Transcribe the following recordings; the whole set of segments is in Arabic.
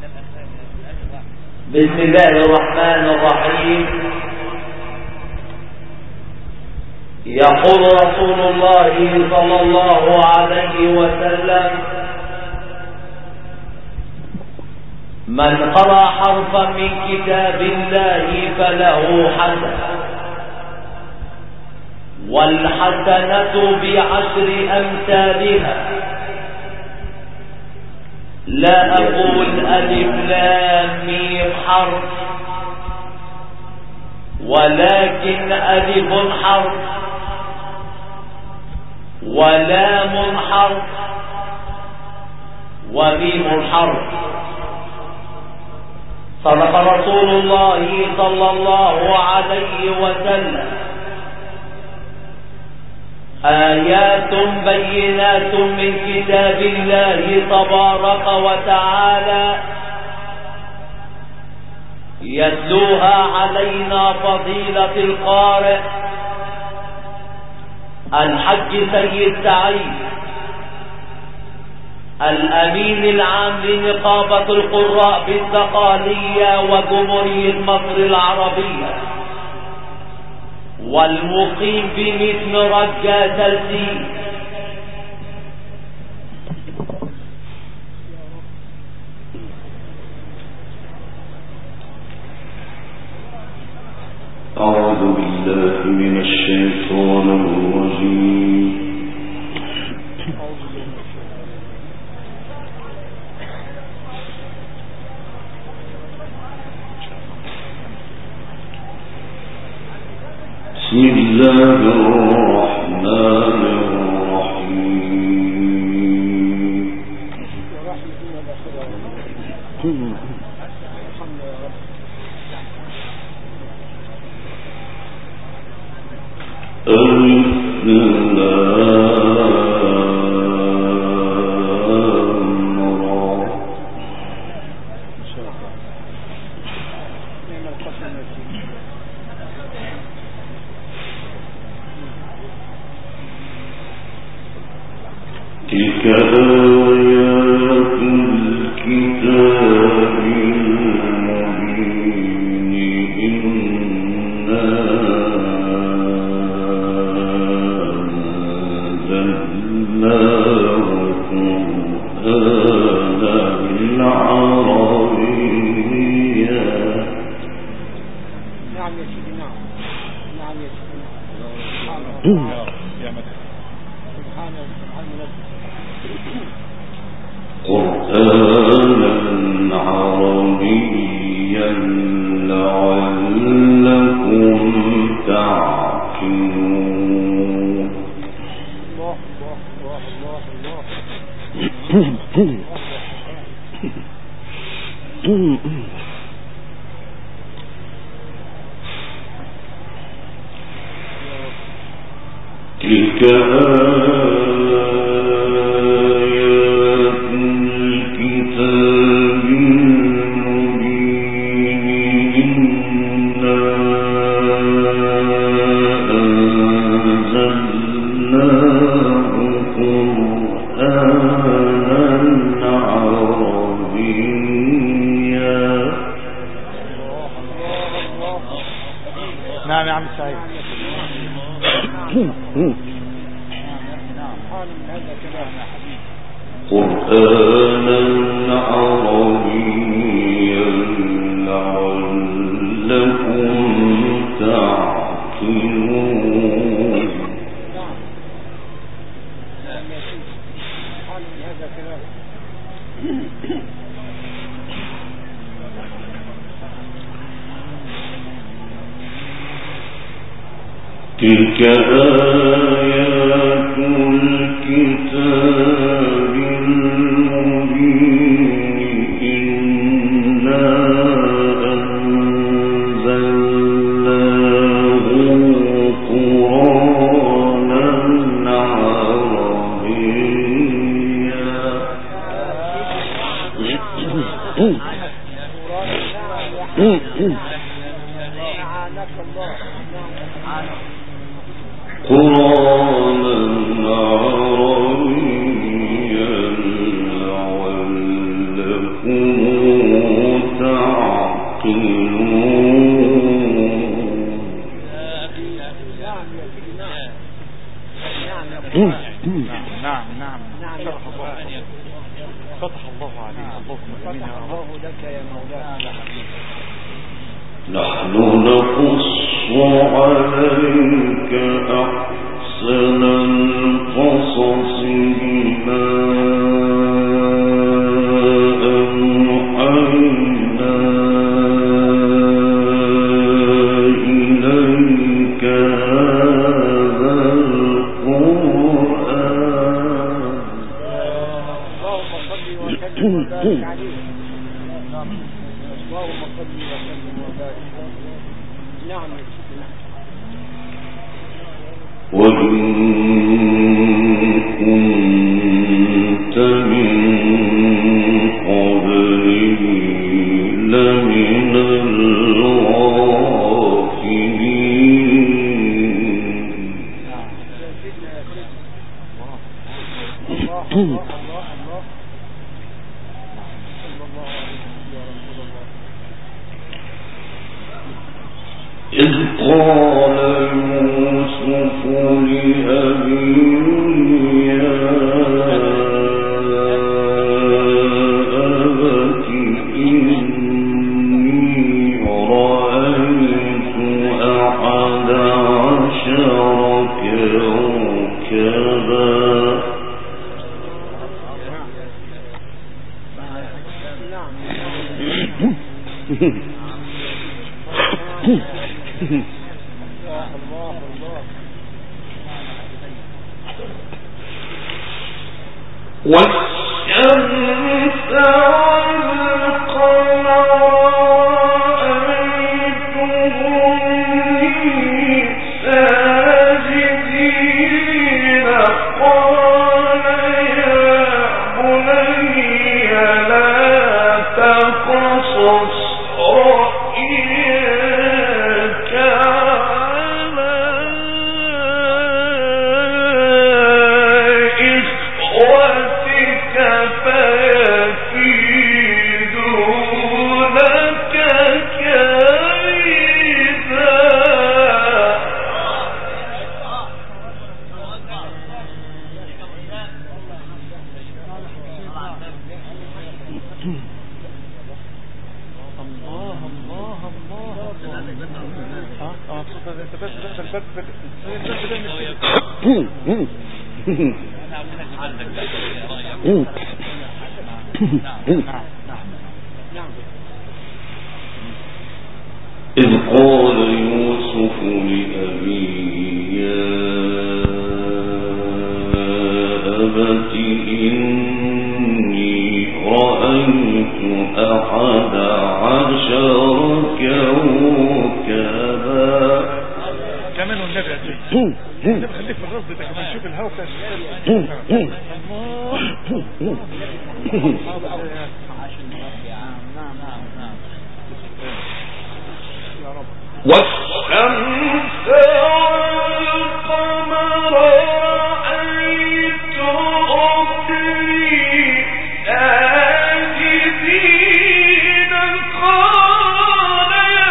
بسم الله الرحمن الرحيم. يقول رسول الله صلى الله عليه وسلم: من قرأ حرفا من كتاب الله فله حسنة، والحسنة بعشر أمثالها. لا أقول ألف لام ميم حرف، ولكن ألف حرف ولام حرف وميم حرف. صدق رسول الله صلى الله عليه وسلم: آيات بينات من كتاب الله تبارك وتعالى يتلوها علينا فضيلة القارئ الحج سيد سعيد الأمين العام لنقابة القراء بالدقهلية وجمهورية مصر العربية، والمقيم بمثل رجاء تلسيم. أعوذ بالله من الشيطان الرجيم. بسم الله الرحمن الرحيم. تلك آيات الكتاب المبين إنا أنزلناه قرآنا عربيا. نعم يا سيدي، نعم يا سيدي، قرآنا عربيا لعلكم تعقلون. الله الله الله الله. تلك نعم يا عم سعيد. قرآنا عربيا لعلكم تعقلون. تلك آيات الكتاب المبين إنا أنزلناه قرآنا عربيا. قرآنا عربيا لعلكم فتح الله لك يا مولاي. نحن نقص عليك أحسن القصص بما أوحينا إليك هذا القرآن. اللهم صل وسلم وبارك عليه. اللهم صل وسلم وبارك. نعم. وإن كنت من قبله لمن الغافلين. إذ قال يوسف لأبيه يا أبت إني رأيت أحد عشر كوكبا. والشمس والقمر رأيتهم لي ساجدين. قال يا بني لا تقصص رؤياك على إخوتك فيكيدوا لك كيدا. إذ قال يوسف لأبيه يا أبت إني رأيت أحد عشر كوكبا. كمان والنبي النبي خليك في الرصد ده كمان شوف الهوا بتاع والشمس والقمر رأيتهم لي ساجدين. قال يا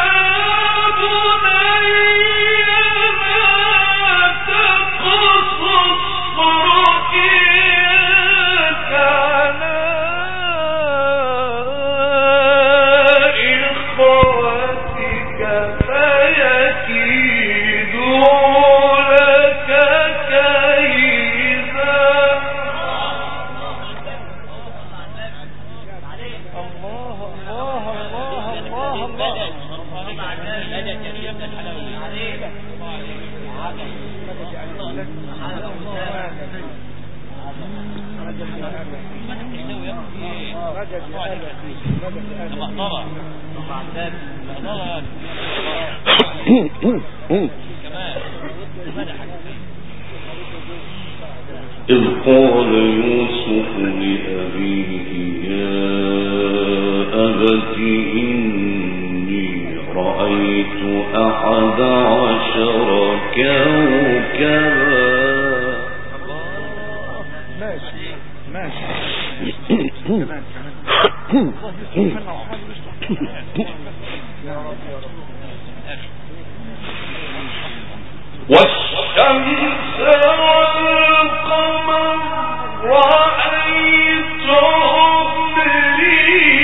بني لا تقصص رؤياك على إخوتك فيكيدوا لك كيدا. إذ قال يوسف لأبيه يا أبت إني رأيت أحد عشر كوكبا. ماشي والشمس والقمر رأيتهم لي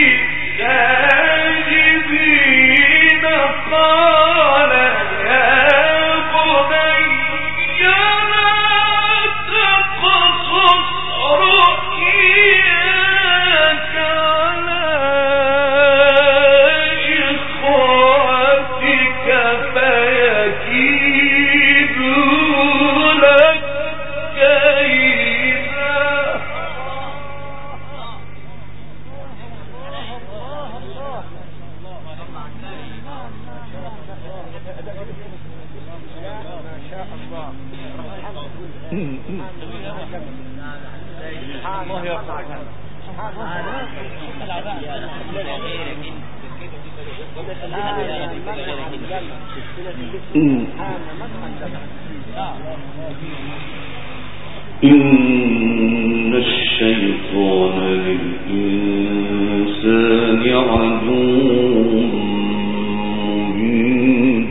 الله يرفعك. إن الشيطان للإنسان عدو مبين.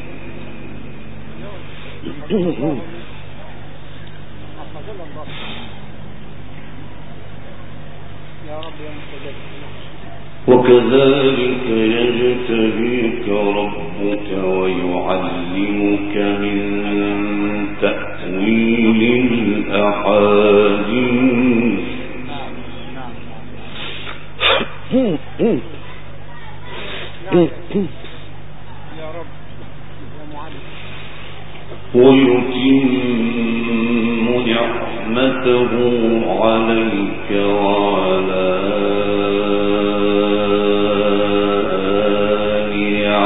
وكذلك يجتبيك ربك ويعلمك من تأويل الأحاديث ويتم نعمته عليك وعلى آل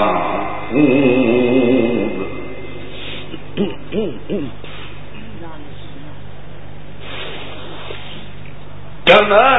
يعقوب كما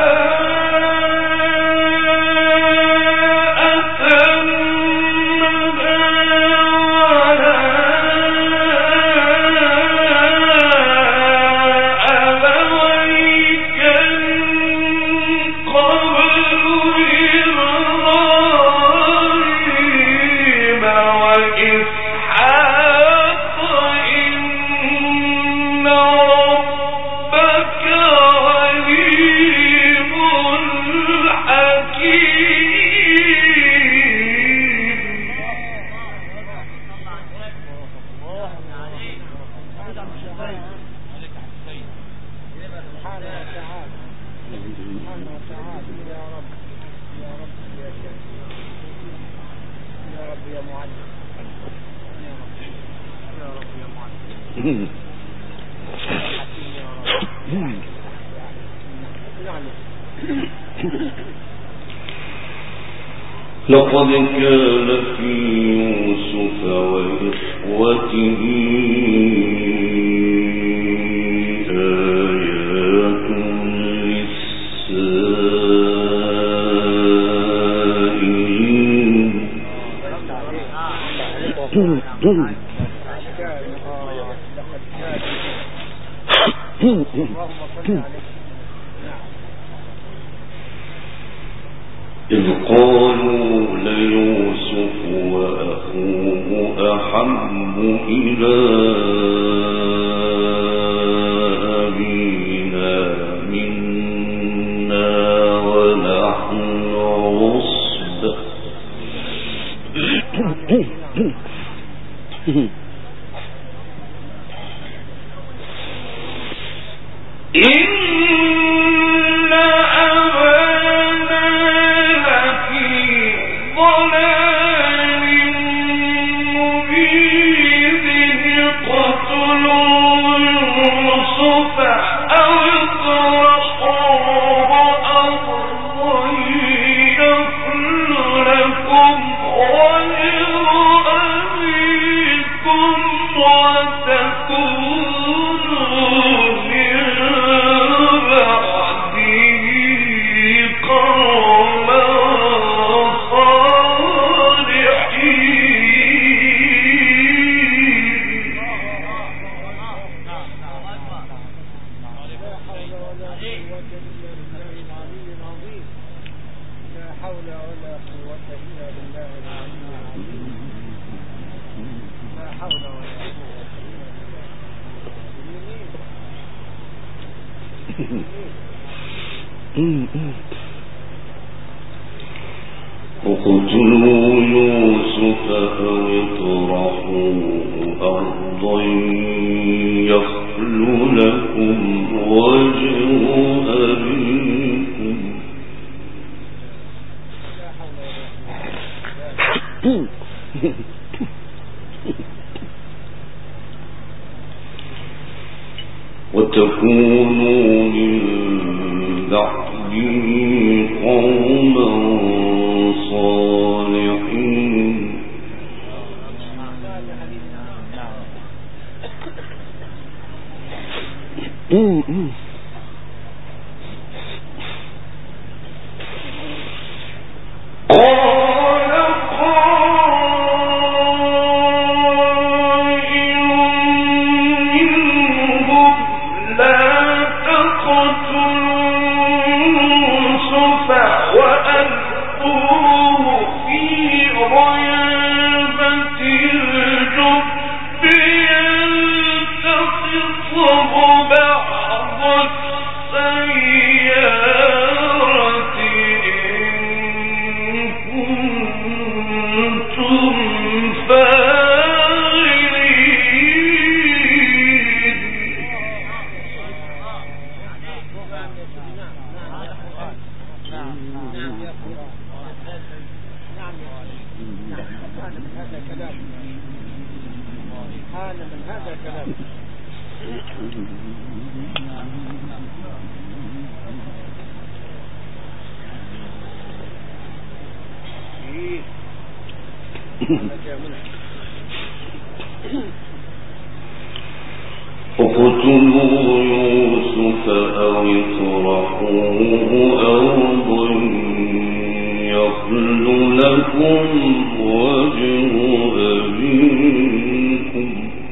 لقد كان في يوسف وإخوته آيات للسائلين إذ قالوا ليوسف وأخوه أحب إلى أبينا منا ونحن عصبة اقتلوا يوسف أو اطرحوه أرضا يخل لكم وجه أبيكم وتكونوا من بعده قوما صالحين اقتلوا يوسف أو اطرحوه أرضا يخل لكم وجه أبيكم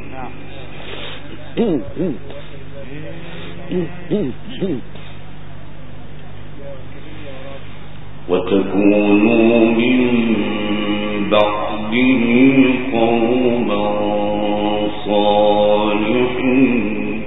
وتكونوا من بعده قوما صالحين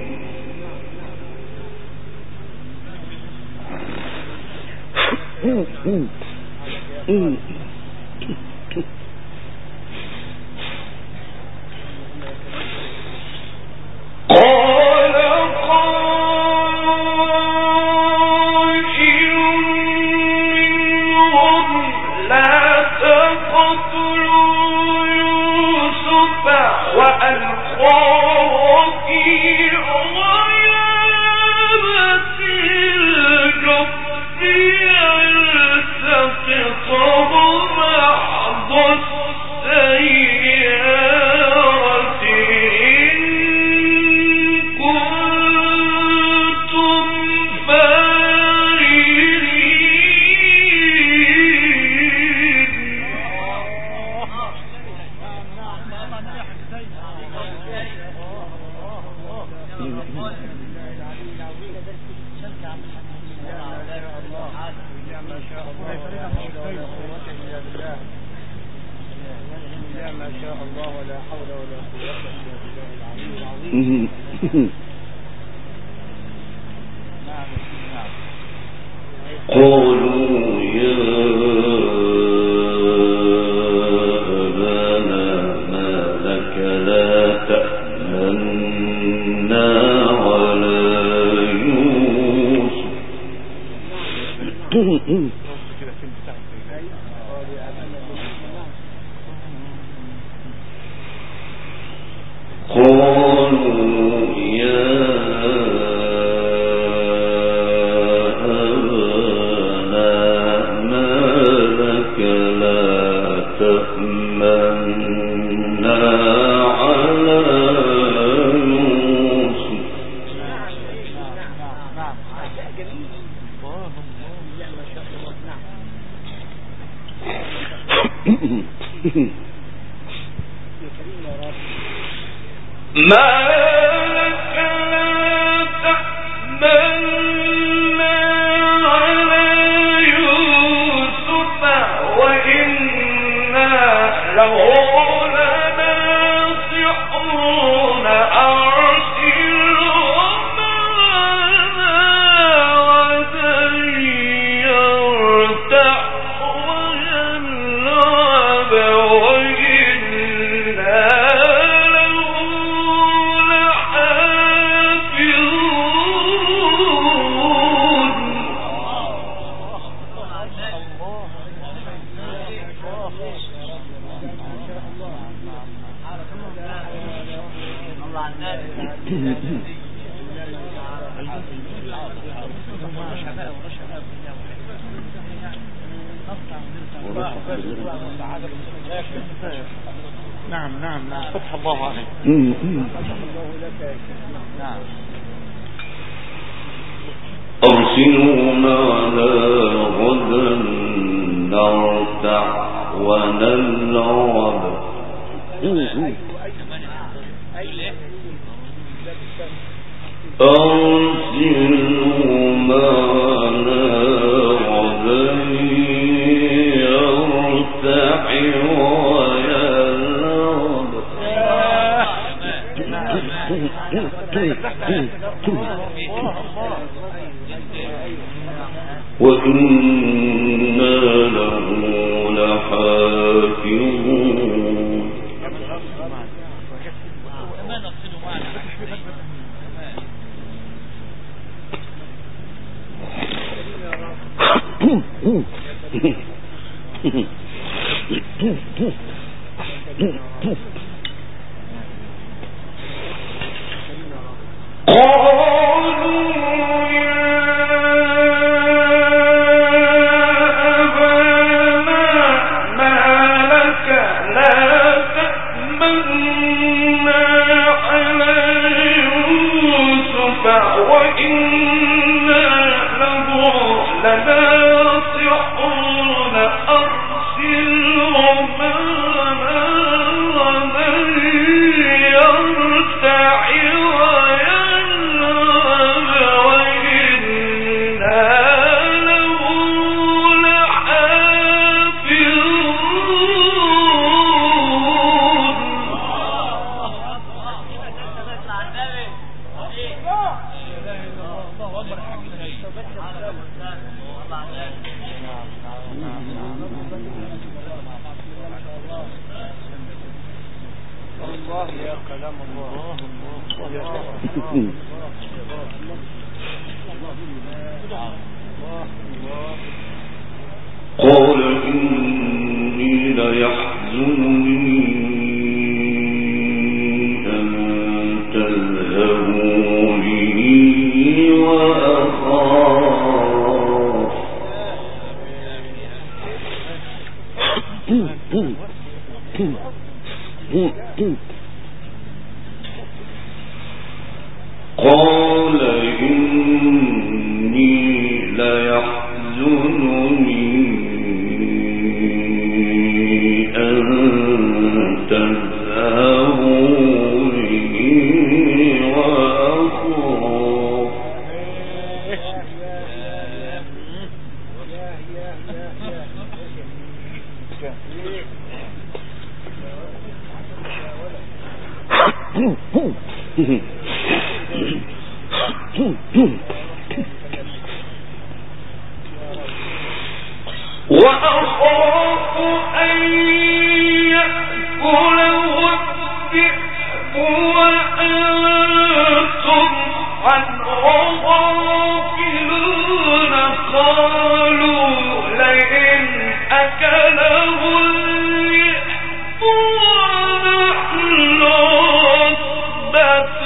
قالوا يا أبانا ما لك لا تأمنا على يوسف قالوا يا نعم نعم نعم فتح الله عليك. نعم أرسلوا معنا غدا نرتع ونلعب أرسلوا معنا غدا يرتع ويلعب وإنا له لحافظون قال إني ليحزنني أن تذهبوا به وأخاف قال إني ليحزنني أن تذهبوا به وأخاف وأخاف أن يأكله الذئب وأنتم عنه غافلون قالوا لئن أكله الذئب ونحن عصبة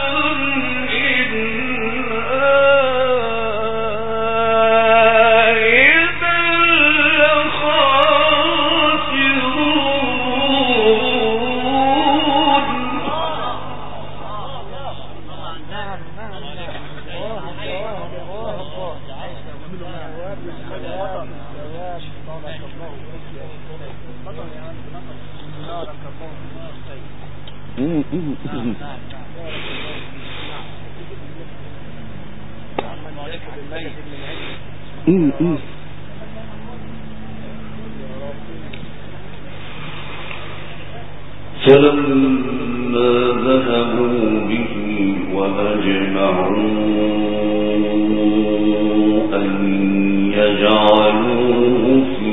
فلما ذهبوا به وأجمعوا أن يجعلوه في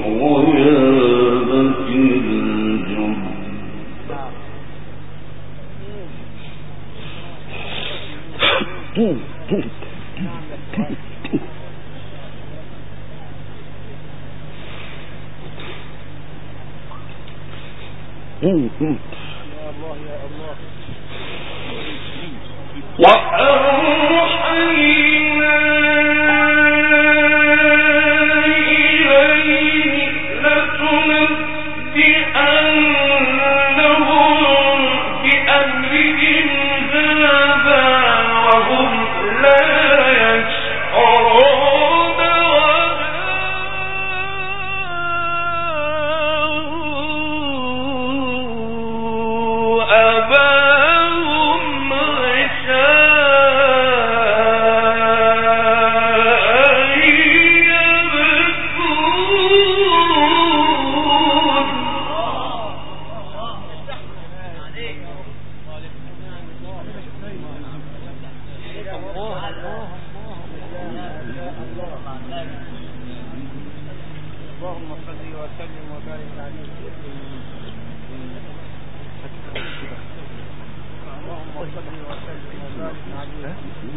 غيابة الجب وأوحينا إليه لتنبئنهم بأمرهم هذا وهم لا يشعرون وسلم وبارك عليه. اللهم صل وسلم وبارك عليه.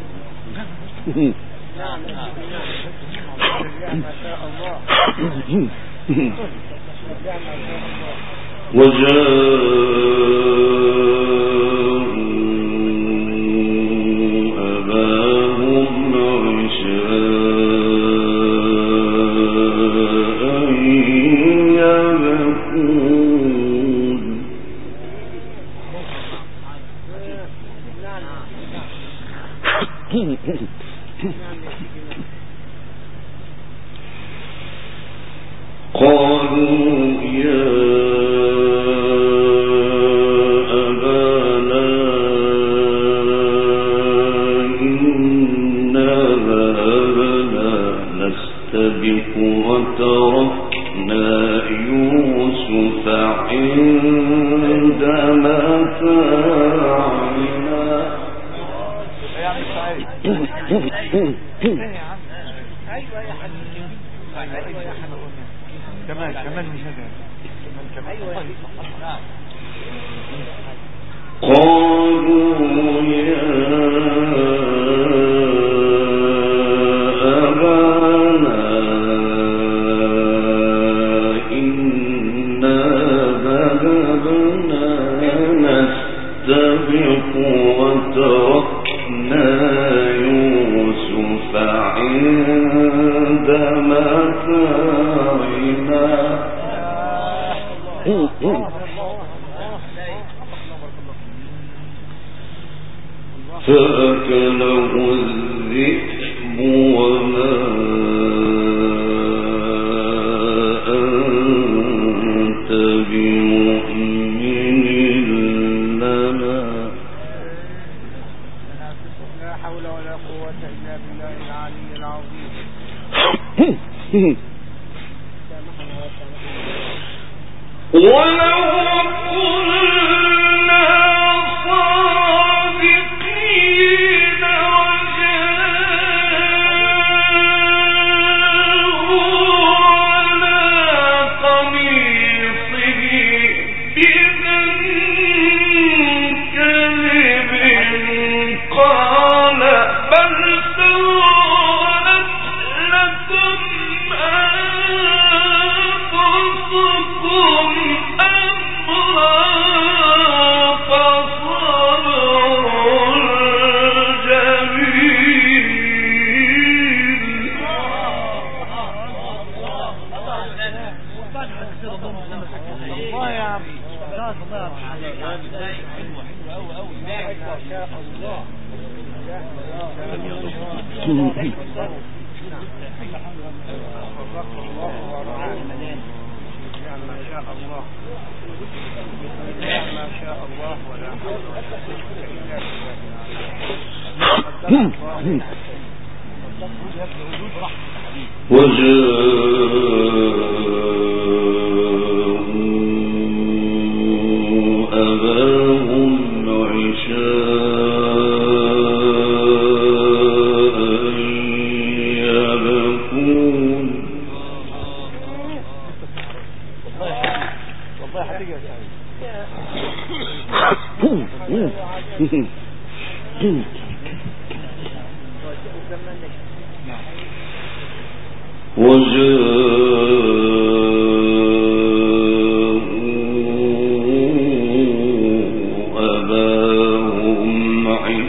نعم يا ما شاء الله. فأكله الذئب وما أنت بمؤمن لنا. لا حول ولا قوة إلا بالله العلي العظيم. ولو كنا صادقين وجاءوا على قميصه بدم كذب قال بل سولت لكم أنفسكم أمرا فصبر جميل. الله يا عم ما شاء الله. ما شاء الله ما شاء الله ولا حول ولا قوة إلا بالله. وجاءوا أباهم عشاء يبكون. والله حقيقة يا وجاءوا أباهم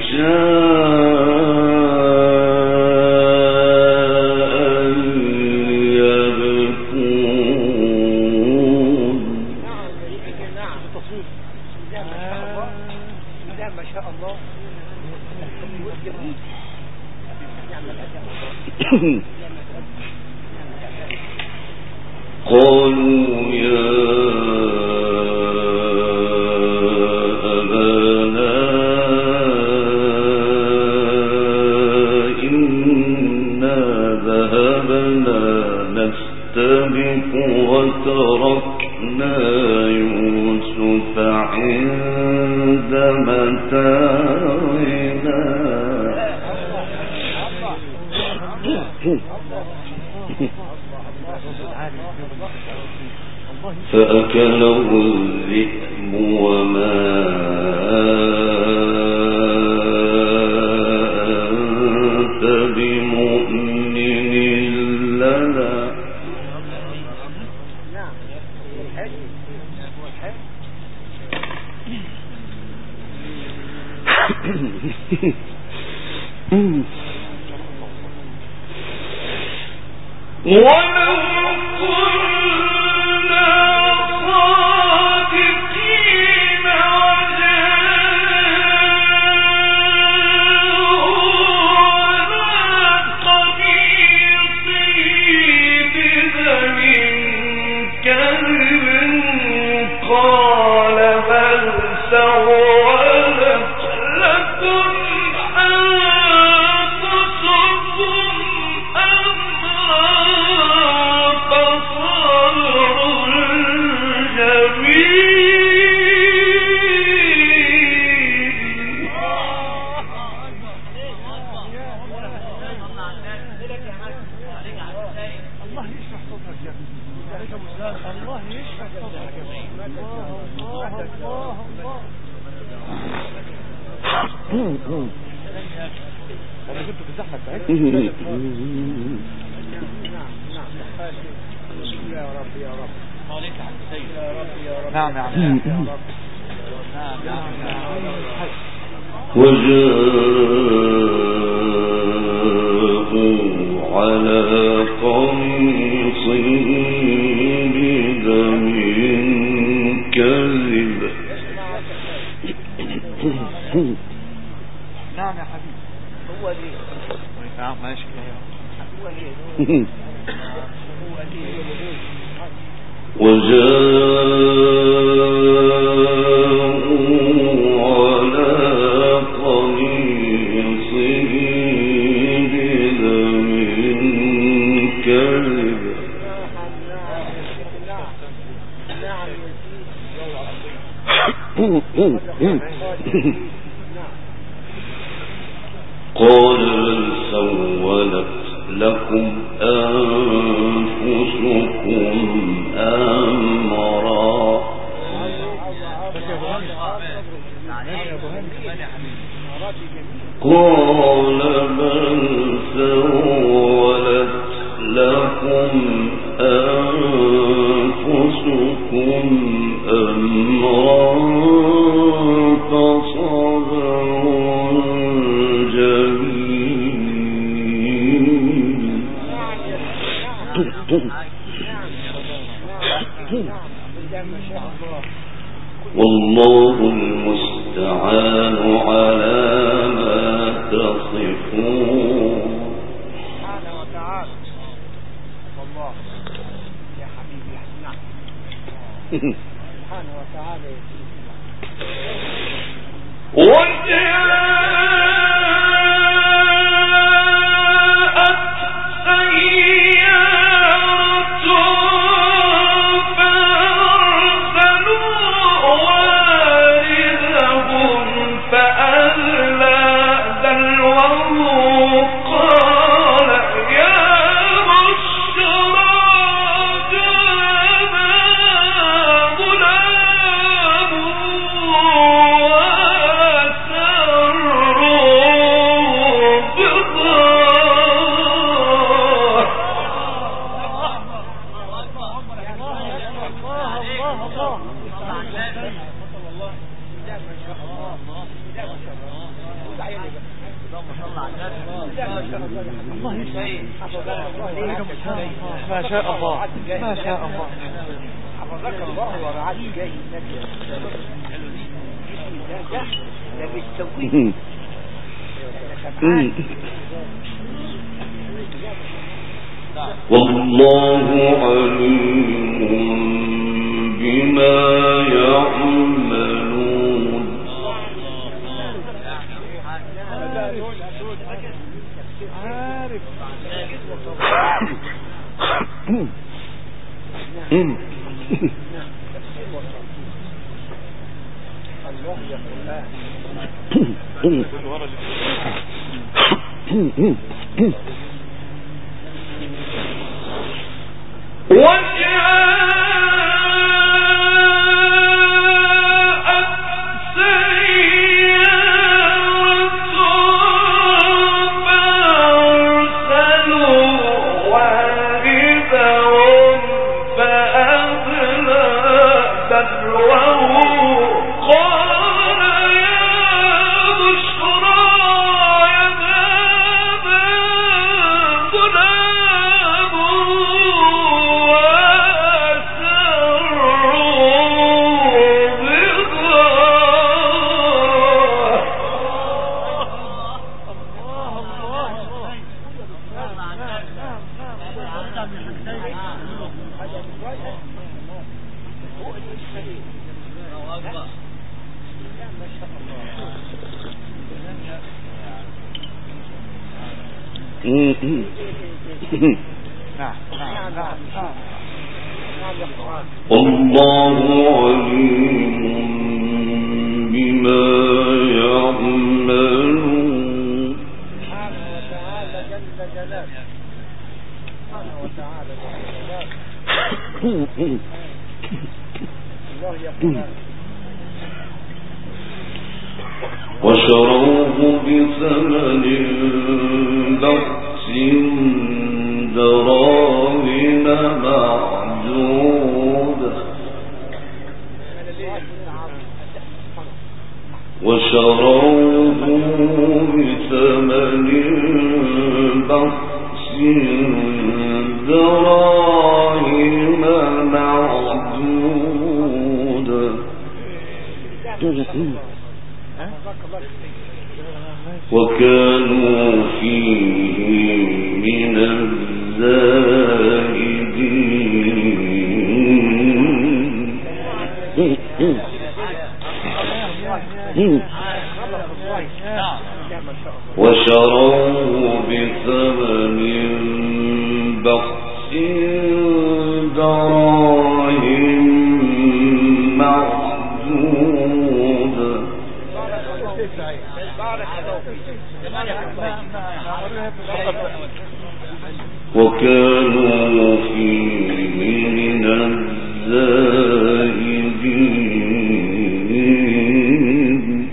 عشاء يبكون. نعم التصوير ما شاء الله. قالوا يا أبانا إنا ذهبنا نستبق وتركنا يوسف عند متاعنا. فأكله الذئب وما أنت بمؤمن لنا ولو كنا صادقين وجاءونا قميصه بدم كذب قال بل سولت لكم أنفسكم أمرا فصبر جميل. الله يشرح صدرك يا ابني. الله يشرح صدرك يا ابني. الله انا كنت في الزحمه بتاعتك. يا رب يا رب عليك على السيد يا رب يا رب نعم يا عم يا رب نعم يا عم وجاءوا على قميصه بدم كذب نعم يا حبيبي هو ليه نعم ماشي هو ليه وجاءوا على قميصه بدم كذب قال بل سولت لكم أنفسكم أمرا قال بل سولت لكم أنفسكم أمرا فصبر جميل. والله المستعان على ما تصفون. سبحانه وتعالى والله يا حبيبي نعم سبحانه وتعالى وجاءت سيارة فأرسلوا واردهم فأدلى دلوه قال يا بشرى جاءنا غلام وأسروا بضاعة ما شاء الله ما شاء الله حفظك الله ورعاك جاي ده بالتوفيق والله عليم بما يعملون. عارف الله يا وجاء الله عليم بما يعملون سبحانه وتعالى جل جلاله سبحانه وتعالى جل جلاله الله يقول وشروه بثمن بخس دراهم معدودة وشروه بثمن بخس دراهم معدودة وكانوا فيه من الزاهدين وشروه بثمن بخس دراهم معدودة وكانوا فيه من الزاهدين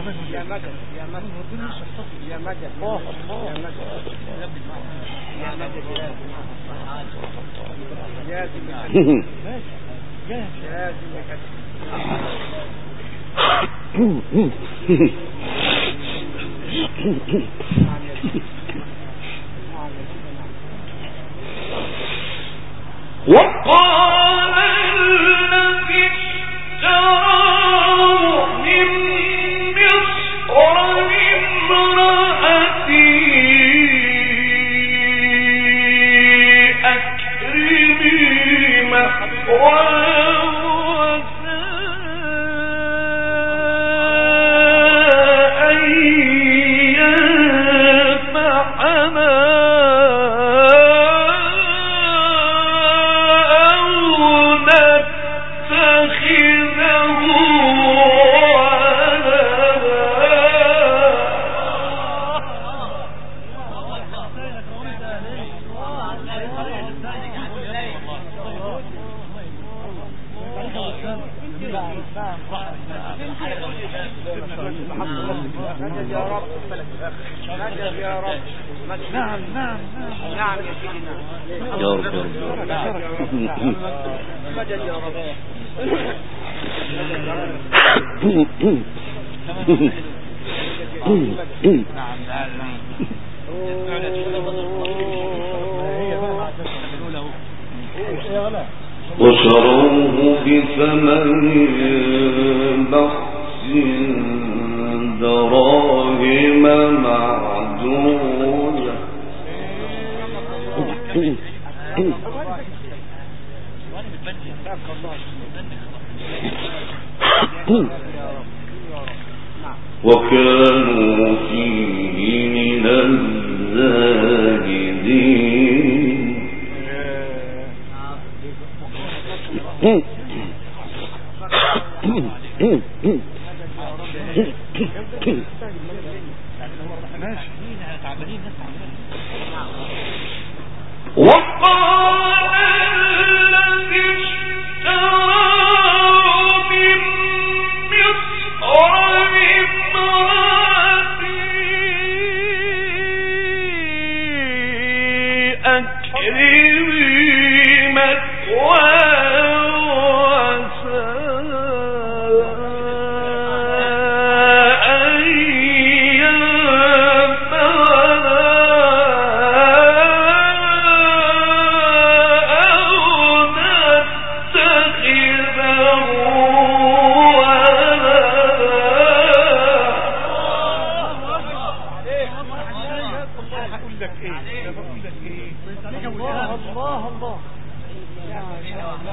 وقال الذي اشتراه من مصر لامرأتي أكرمي مثواه وشروه بثمن بخس دراهم معدودة وكانوا فيه من الزاهدين وقال الذي اشتراه من مصر لامرأتي أكرمي مثواه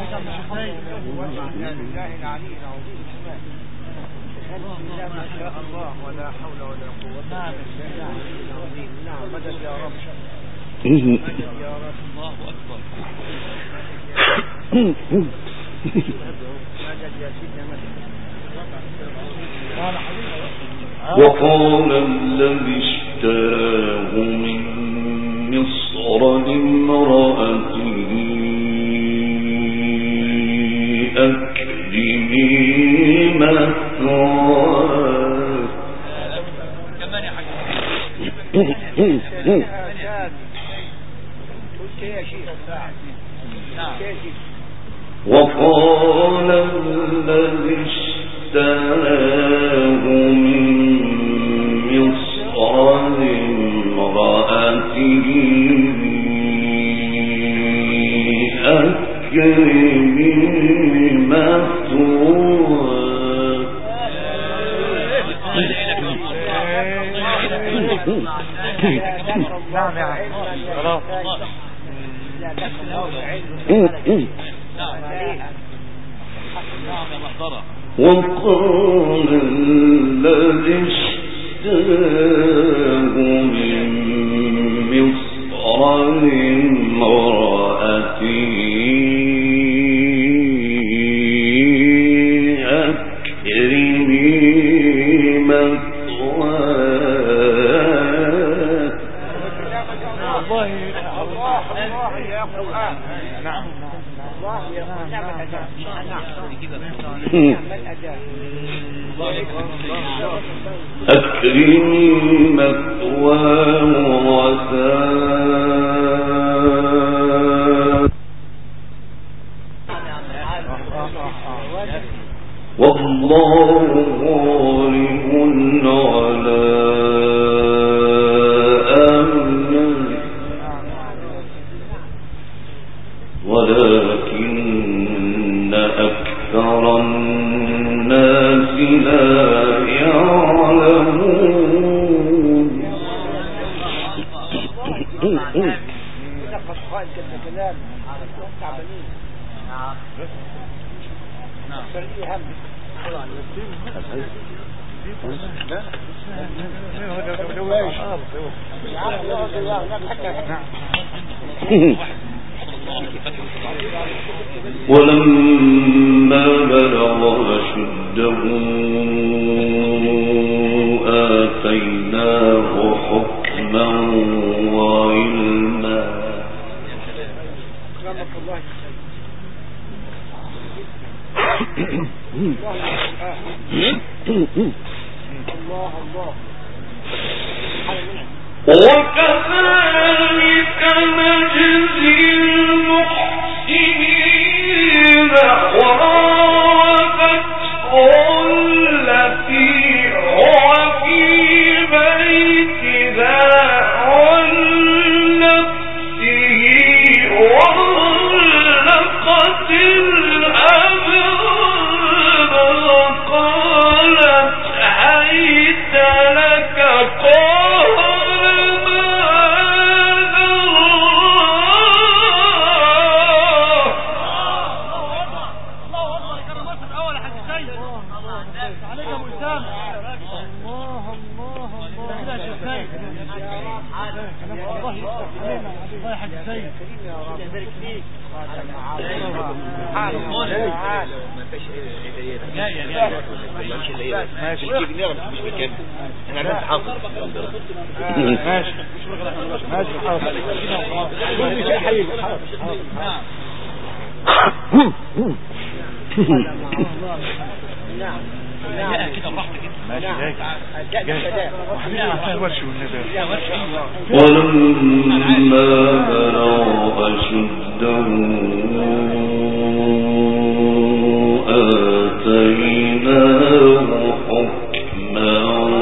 لله العلي العظيم. ما شاء الله ولا حول ولا قوة إلا بالله العظيم. نعم مدد يا رب. مدد يا رب. الله أكبر. مدد يا سيدنا مدد. وقال الذي اشتراه من مصر لامرأته أكرمي مثواه. كمان يا حاج. وقال الذي اشتراه من مصر لامرأته أكرمي مثواه. نعم يا عم خلاص. وقال الذي اشتراه من مصر لامرأته أكرمي مثواه. الله يا قرآن. نعم الله يا قرآن. أكرمي مثواه وساء والله غالب على أمره ولكن أكثر الناس لا يعلمون. ولما بلغ أشده آتيناه حكما وعلما. وكذلك نجزي المحسنين وراودته التي هو في بيتها عن نفسه وغلقت الأبواب وقالت هيت لك ولما بلغ أشده آتيناه حكما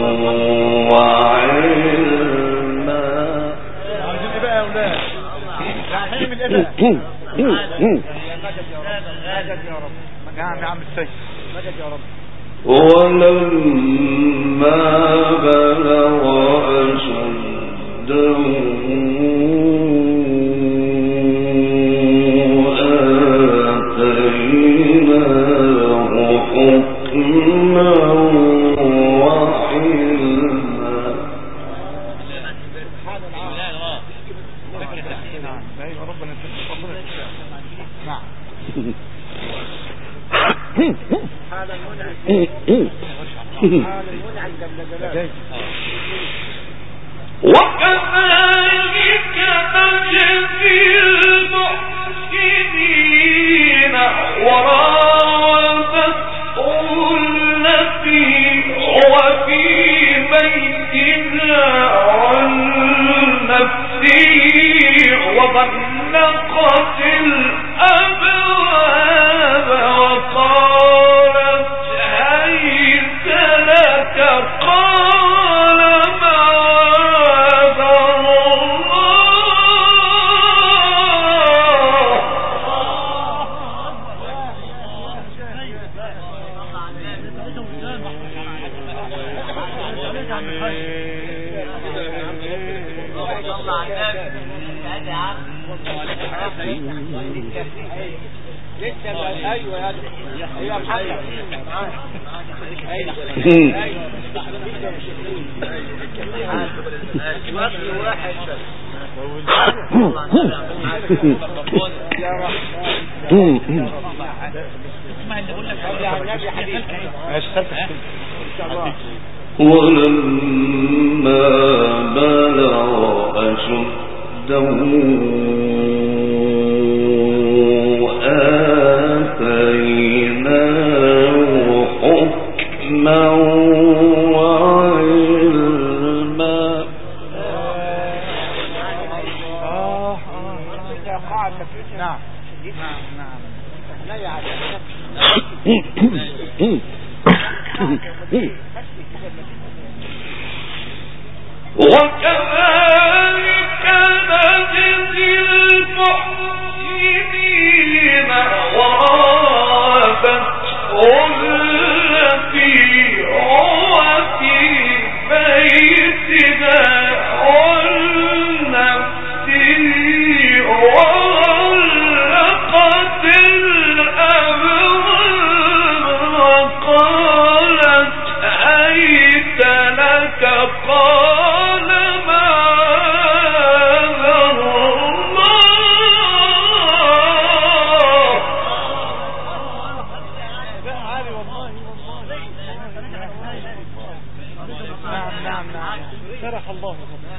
وعلما. نعم يا عم السيد مدد يا رب. ولما بلغ أشده آتيناه حال المنعم جل جلاله. وكذلك نجزي المحسنين وراودته التي هو في بيتها عن نفسه وغلقت الأبواب وقالت هيت لك قال معاذ ولما بلغ أشده آتيناه حكما وعلما. نعم وكذلك نجزي المحسنين وراودته التي هو في بيتها عن نفسه وغلقت الأبواب وقالت هيت لك قال معاذ الله. نعم شرح الله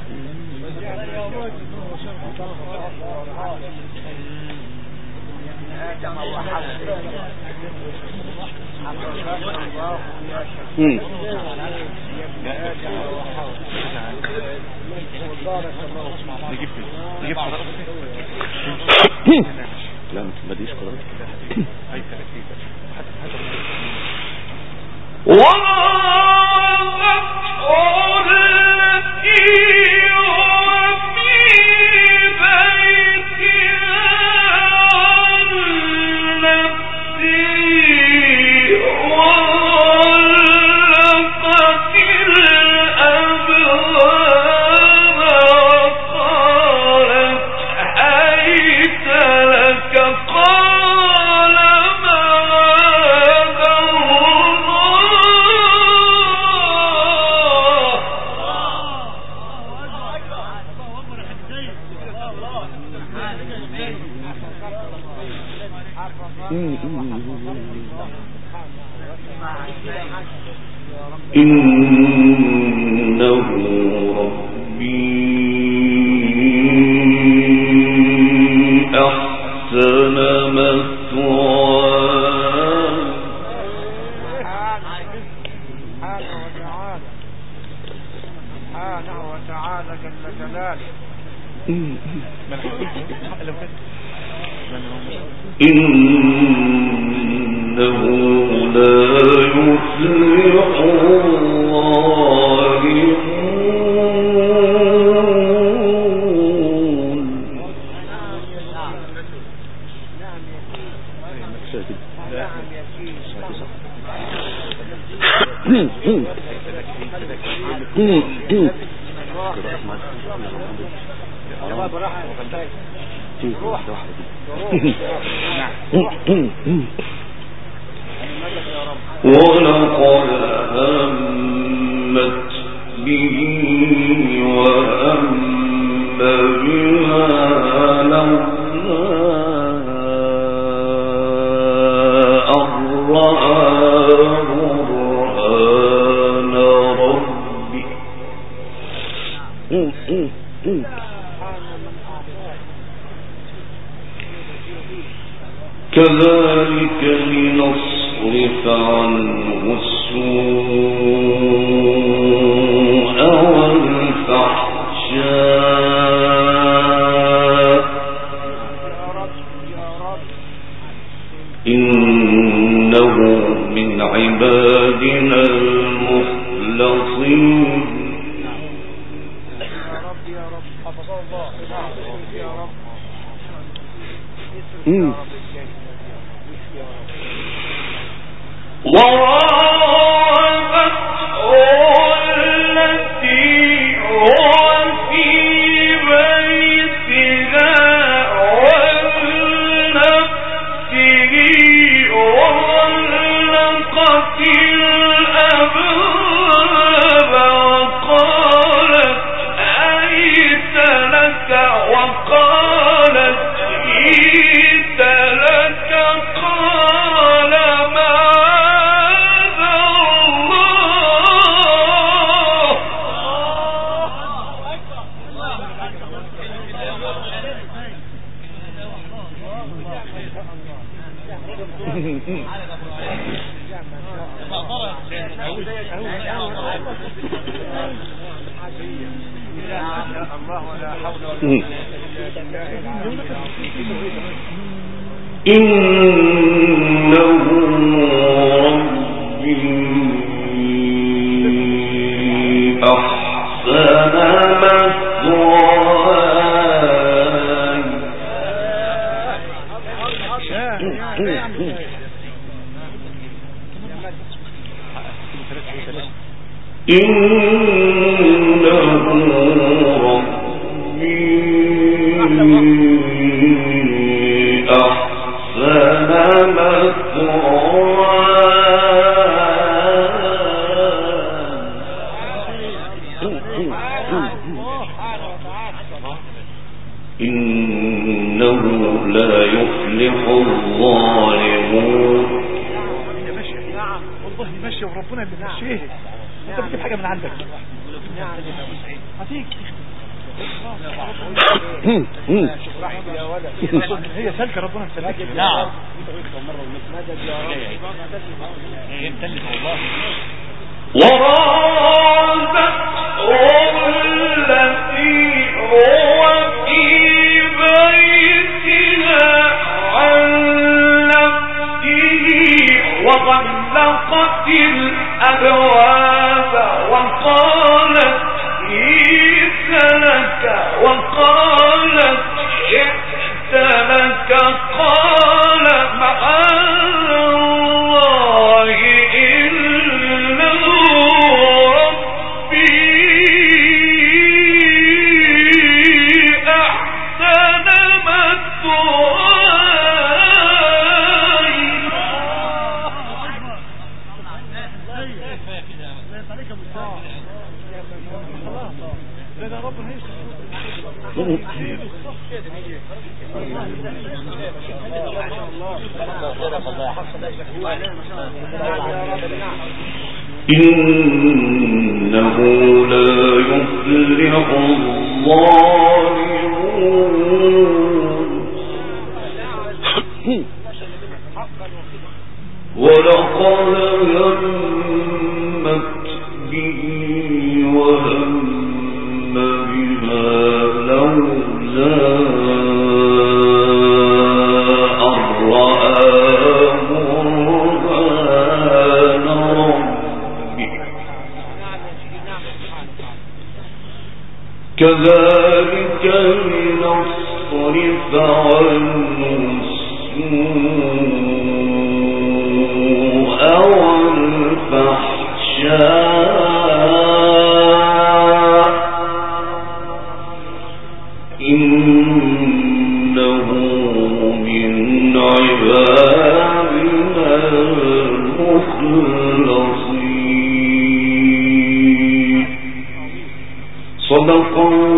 لا ما ديش قرار إنه ربي أحسن مثواي. سبحانه وتعالى جل جلاله. إنه لا يفلح الظالمون. ولقد همت به وهم بها لولا أن رأى لنصرف عنه السوء والفحشاء إنه من عبادنا المخلصين. إنه ربي أحسن مثواي إنه إنه لا يفلح الظالمون. نعم والله ماشي وربنا اللي ماشيه. انت بتجيب حاجه من عندك. هتيجي هي سلكه ربنا مسلكها. نعم ورازقهم التي هو في بيتها عن نفسه وغلقت الأبواب وقالت هيت لك وقالت ائت لك قال معاذ الله إنه ربي أحسن مثواي. إنه لا يفلح الظالمون. ولقد همت به وهم بها لولا أن رأى برهان ربه كذلك لنصرف عنه السوء والفحشاء إنه من عبادنا المخلصين. صدق